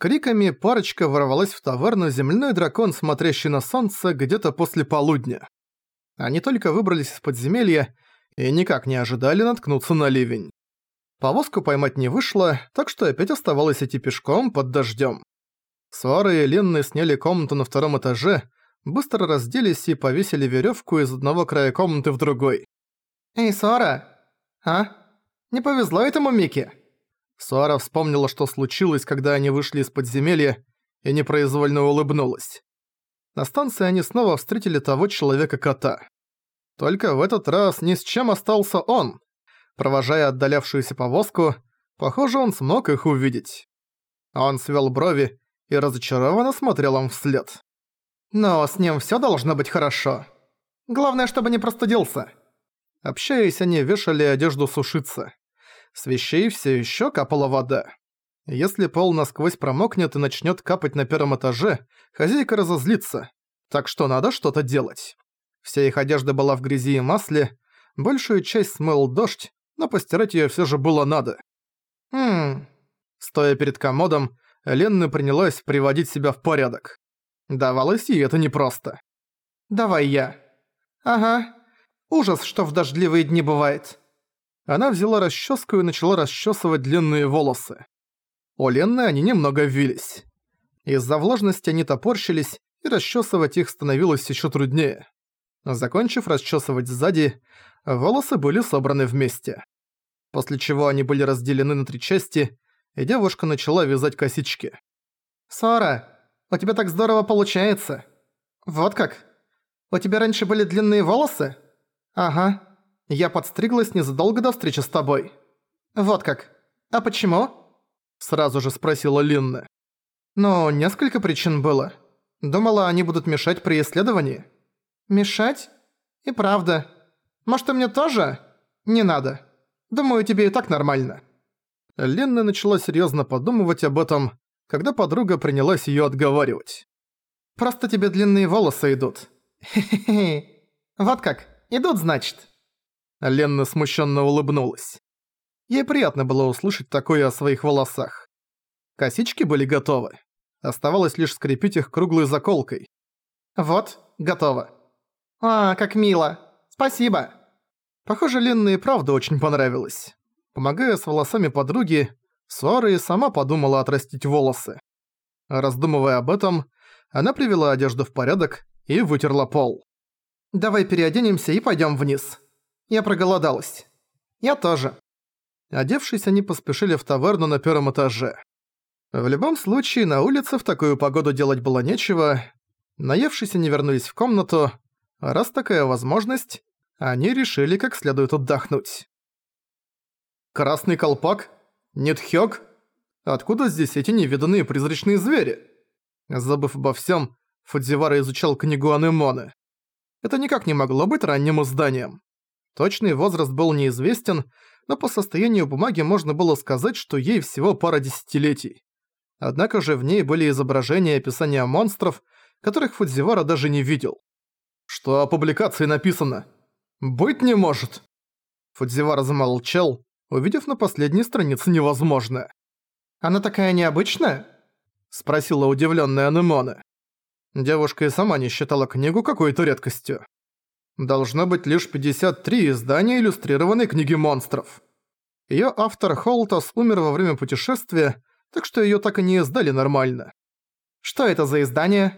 криками парочка ворвалась в таверну «Земляной дракон, смотрящий на солнце» где-то после полудня. Они только выбрались из подземелья и никак не ожидали наткнуться на ливень. Повозку поймать не вышло, так что опять оставалось идти пешком под дождём. Суара и Ленны сняли комнату на втором этаже, быстро разделись и повесили верёвку из одного края комнаты в другой. «Эй, Суара! А? Не повезло этому Мике?» Суара вспомнила, что случилось, когда они вышли из подземелья, и непроизвольно улыбнулась. На станции они снова встретили того человека-кота. Только в этот раз ни с чем остался он. Провожая отдалявшуюся повозку, похоже, он смог их увидеть. Он свел брови и разочарованно смотрел им вслед. «Но с ним всё должно быть хорошо. Главное, чтобы не простудился». Общаясь, они вешали одежду сушиться. С вещей всё ещё капала вода. Если пол насквозь промокнет и начнёт капать на первом этаже, хозяйка разозлится. Так что надо что-то делать. Вся их одежда была в грязи и масле, большую часть смыл дождь, но постирать её всё же было надо. Стоя перед комодом, Ленна принялась приводить себя в порядок. Давалось ей это непросто. «Давай я». «Ага. Ужас, что в дождливые дни бывает». Она взяла расческу и начала расчесывать длинные волосы. У Ленны они немного вились. Из-за влажности они топорщились, и расчесывать их становилось еще труднее. Закончив расчесывать сзади, волосы были собраны вместе. После чего они были разделены на 3 части, и девушка начала вязать косички. «Суара, у тебя так здорово получается. Вот как? У тебя раньше были длинные волосы?» «Ага. Я подстриглась незадолго до встречи с тобой». «Вот как? А почему?» Сразу же спросила Линна. «Ну, несколько причин было. Думала, они будут мешать при исследовании». «Мешать? И правда. Может, и мне тоже? Не надо. Думаю, тебе и так нормально». Линна начала серьёзно подумывать об этом, когда подруга принялась её отговаривать. «Просто тебе длинные волосы идут. Хе-хе-хе. Вот как? Идут, значит?» Ленна смущенно улыбнулась. Ей приятно было услышать такое о своих волосах. Косички были готовы. Оставалось лишь скрепить их круглой заколкой. «Вот, готово». «А, как мило. Спасибо». Похоже, Ленне и правда очень понравилось. Помогая с волосами подруги, Суара и сама подумала отрастить волосы. Раздумывая об этом, она привела одежду в порядок и вытерла пол. «Давай переоденемся и пойдём вниз. Я проголодалась». «Я тоже». Одевшись, они поспешили в таверну на первом этаже. В любом случае, на улице в такую погоду делать было нечего. Наевшись, они вернулись в комнату. А раз такая возможность, они решили как следует отдохнуть. Красный колпак? Нитхёк? Откуда здесь эти невиданные призрачные звери? Забыв обо всем, Фудзивара изучал книгу Анемоны. Это никак не могло быть ранним изданием. Точный возраст был неизвестен, но по состоянию бумаги можно было сказать, что ей всего пара десятилетий. Однако же в ней были изображения и описания монстров, которых Фудзивара даже не видел. Что о публикации написано? Быть не может. Фудзивара замолчал, увидев на последней странице невозможное. «Она такая необычная?» — спросила удивлённая Анемоне. Девушка и сама не считала книгу какой-то редкостью. Должно быть лишь 53 издания иллюстрированной книги монстров. Её автор Холтас умер во время путешествия, так что её так и не издали нормально. «Что это за издание?»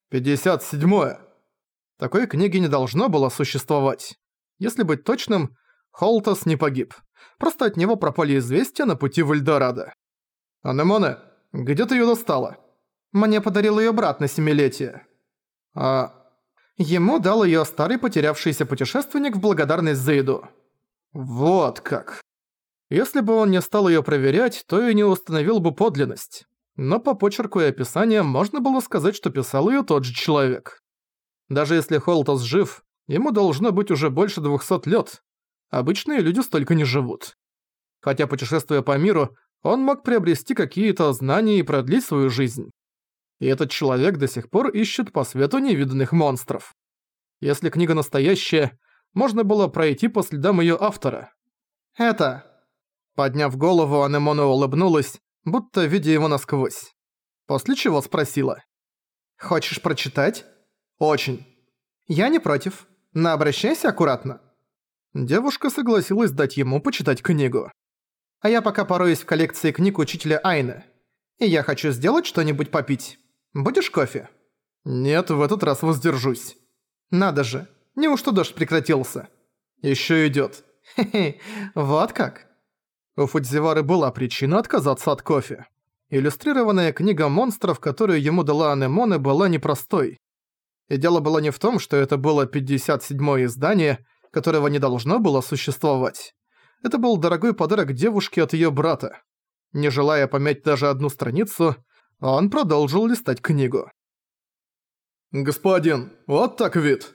57-е. Такой книги не должно было существовать. Если быть точным, Холтас не погиб. Просто от него пропали известия на пути в Эльдорадо. «Анемоне, где ты её достала?» «Мне подарил её брат на 7-летие». «А...» Ему дал её старый потерявшийся путешественник в благодарность за еду. Вот как. Если бы он не стал её проверять, то и не установил бы подлинность. Но по почерку и описаниям можно было сказать, что писал её тот же человек. Даже если Холтас жив, ему должно быть уже больше 200 лет. Обычные люди столько не живут. Хотя, путешествуя по миру, он мог приобрести какие-то знания и продлить свою жизнь. И этот человек до сих пор ищет по свету невиданных монстров. Если книга настоящая, можно было пройти по следам её автора. «Это...» Подняв голову, Анемоне улыбнулась, будто видя его насквозь. После чего спросила. «Хочешь прочитать?» «Очень». «Я не против. Но обращайся аккуратно». Девушка согласилась дать ему почитать книгу. «А я пока пороюсь в коллекции книг учителя Айны. И я хочу сделать что-нибудь попить. Будешь кофе?» «Нет, в этот раз воздержусь». «Надо же. Неужто дождь прекратился?» «Ещё идёт». «Хе-хе, вот как?» У Фудзивары была причина отказаться от кофе. Иллюстрированная книга монстров, которую ему дала Анемоне, была непростой. И дело было не в том, что это было 57-е издание, которого не должно было существовать. Это был дорогой подарок девушке от её брата. Не желая помять даже одну страницу, он продолжил листать книгу. «Господин, вот так вид!»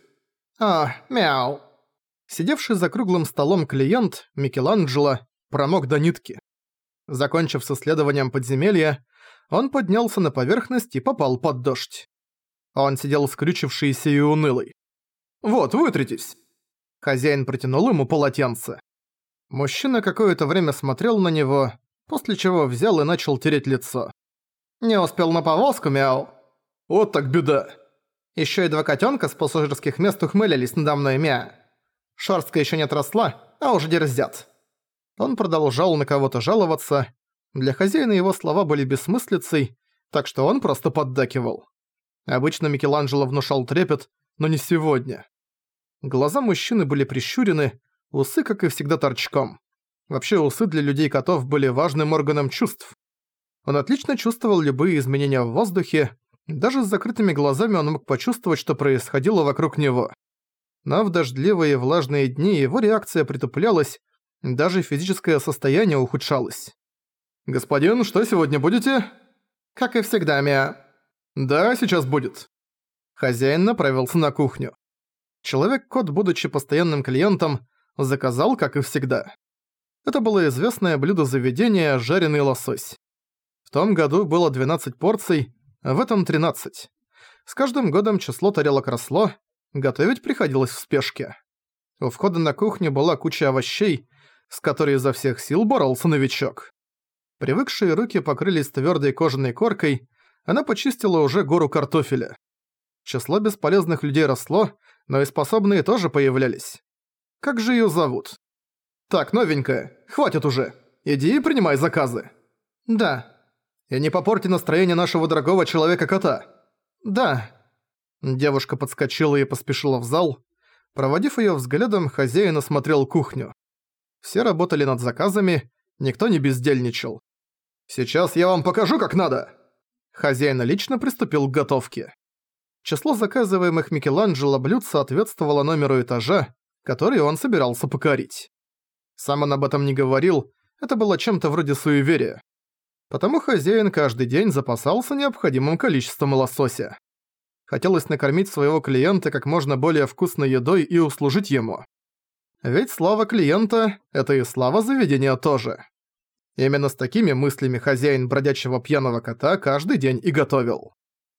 Мяу!» Сидевший за круглым столом клиент, Микеланджело, промок до нитки. Закончив с исследованием подземелья, он поднялся на поверхность и попал под дождь. Он сидел скрючившийся и унылый. «Вот, вытритесь!» Хозяин протянул ему полотенце. Мужчина какое-то время смотрел на него, после чего взял и начал тереть лицо. «Не успел на повозку, мяу!» «Вот так беда!» Ещё и 2 котёнка с пассажирских мест ухмылялись надо мной, мя. Шерстка ещё не отросла, а уже дерзят. Он продолжал на кого-то жаловаться. Для хозяина его слова были бессмыслицей, так что он просто поддакивал. Обычно Микеланджело внушал трепет, но не сегодня. Глаза мужчины были прищурены, усы, как и всегда, торчком. Вообще, усы для людей-котов были важным органом чувств. Он отлично чувствовал любые изменения в воздухе, даже с закрытыми глазами он мог почувствовать, что происходило вокруг него. Но в дождливые и влажные дни его реакция притуплялась, даже физическое состояние ухудшалось. «Господин, что сегодня будете?» «Как и всегда, мя». «Да, сейчас будет». Хозяин направился на кухню. Человек-кот, будучи постоянным клиентом, заказал, как и всегда. Это было известное блюдо заведения «Жареный лосось». В том году было 12 порций, а в этом 13. С каждым годом число тарелок росло, готовить приходилось в спешке. У входа на кухню была куча овощей, с которой изо всех сил боролся новичок. Привыкшие руки покрылись твёрдой кожаной коркой, она почистила уже гору картофеля. Число бесполезных людей росло, но и способные тоже появлялись. Как же её зовут? «Так, новенькая, хватит уже. Иди и принимай заказы». «Да». «И не попорти настроение нашего дорогого человека-кота». «Да». Девушка подскочила и поспешила в зал. Проводив её взглядом, хозяин осмотрел кухню. Все работали над заказами, никто не бездельничал. «Сейчас я вам покажу, как надо!» Хозяин лично приступил к готовке. Число заказываемых Микеланджело блюд соответствовало номеру этажа, который он собирался покорить. Сам он об этом не говорил, это было чем-то вроде суеверия. Потому хозяин каждый день запасался необходимым количеством лосося. Хотелось накормить своего клиента как можно более вкусной едой и услужить ему. Ведь слава клиента – это и слава заведения тоже. Именно с такими мыслями хозяин бродячего пьяного кота каждый день и готовил.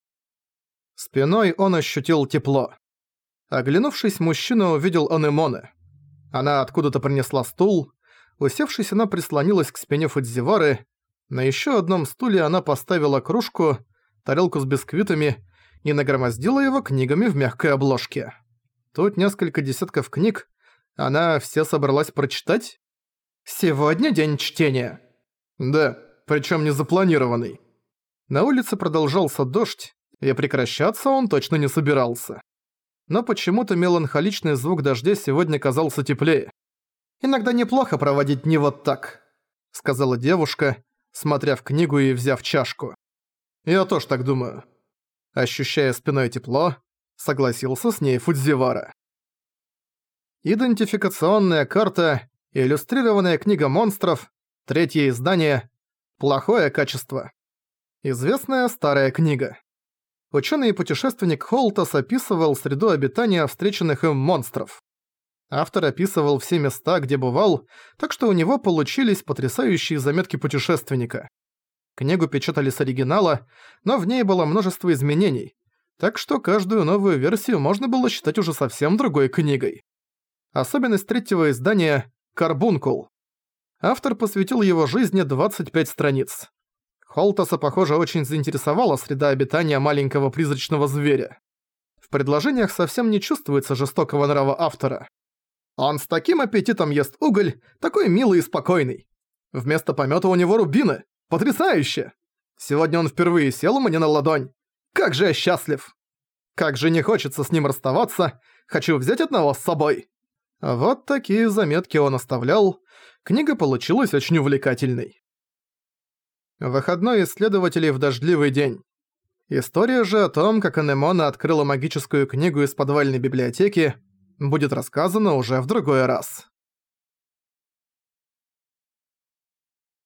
Спиной он ощутил тепло. Оглянувшись, мужчина увидел Анемоне. Она откуда-то принесла стул. Усевшись, она прислонилась к спине Фудзивары. На ещё одном стуле она поставила кружку, тарелку с бисквитами и нагромоздила его книгами в мягкой обложке. Тут несколько десятков книг. Она все собралась прочитать? «Сегодня день чтения». Да, причём не запланированный. На улице продолжался дождь, и прекращаться он точно не собирался. Но почему-то меланхоличный звук дождя сегодня казался теплее. «Иногда неплохо проводить дни вот так», — сказала девушка, смотря в книгу и взяв чашку. «Я тоже так думаю». Ощущая спиной тепло, согласился с ней Фудзивара. Идентификационная карта, иллюстрированная книга монстров, 3-е издание, плохое качество. Известная старая книга. Учёный и путешественник Холтас описывал среду обитания встреченных им монстров. Автор описывал все места, где бывал, так что у него получились потрясающие заметки путешественника. Книгу печатали с оригинала, но в ней было множество изменений, так что каждую новую версию можно было считать уже совсем другой книгой. Особенность 3-го издания – «Карбункул». Автор посвятил его жизни 25 страниц. Холтаса, похоже, очень заинтересовала среда обитания маленького призрачного зверя. В предложениях совсем не чувствуется жестокого нрава автора. Он с таким аппетитом ест уголь, такой милый и спокойный. Вместо помета у него рубины. Потрясающе! Сегодня он впервые сел мне на ладонь. Как же я счастлив! Как же не хочется с ним расставаться, хочу взять одного с собой. Вот такие заметки он оставлял. Книга получилась очень увлекательной. Выходной исследователей в дождливый день. История же о том, как Анемона открыла магическую книгу из подвальной библиотеки, будет рассказана уже в другой раз.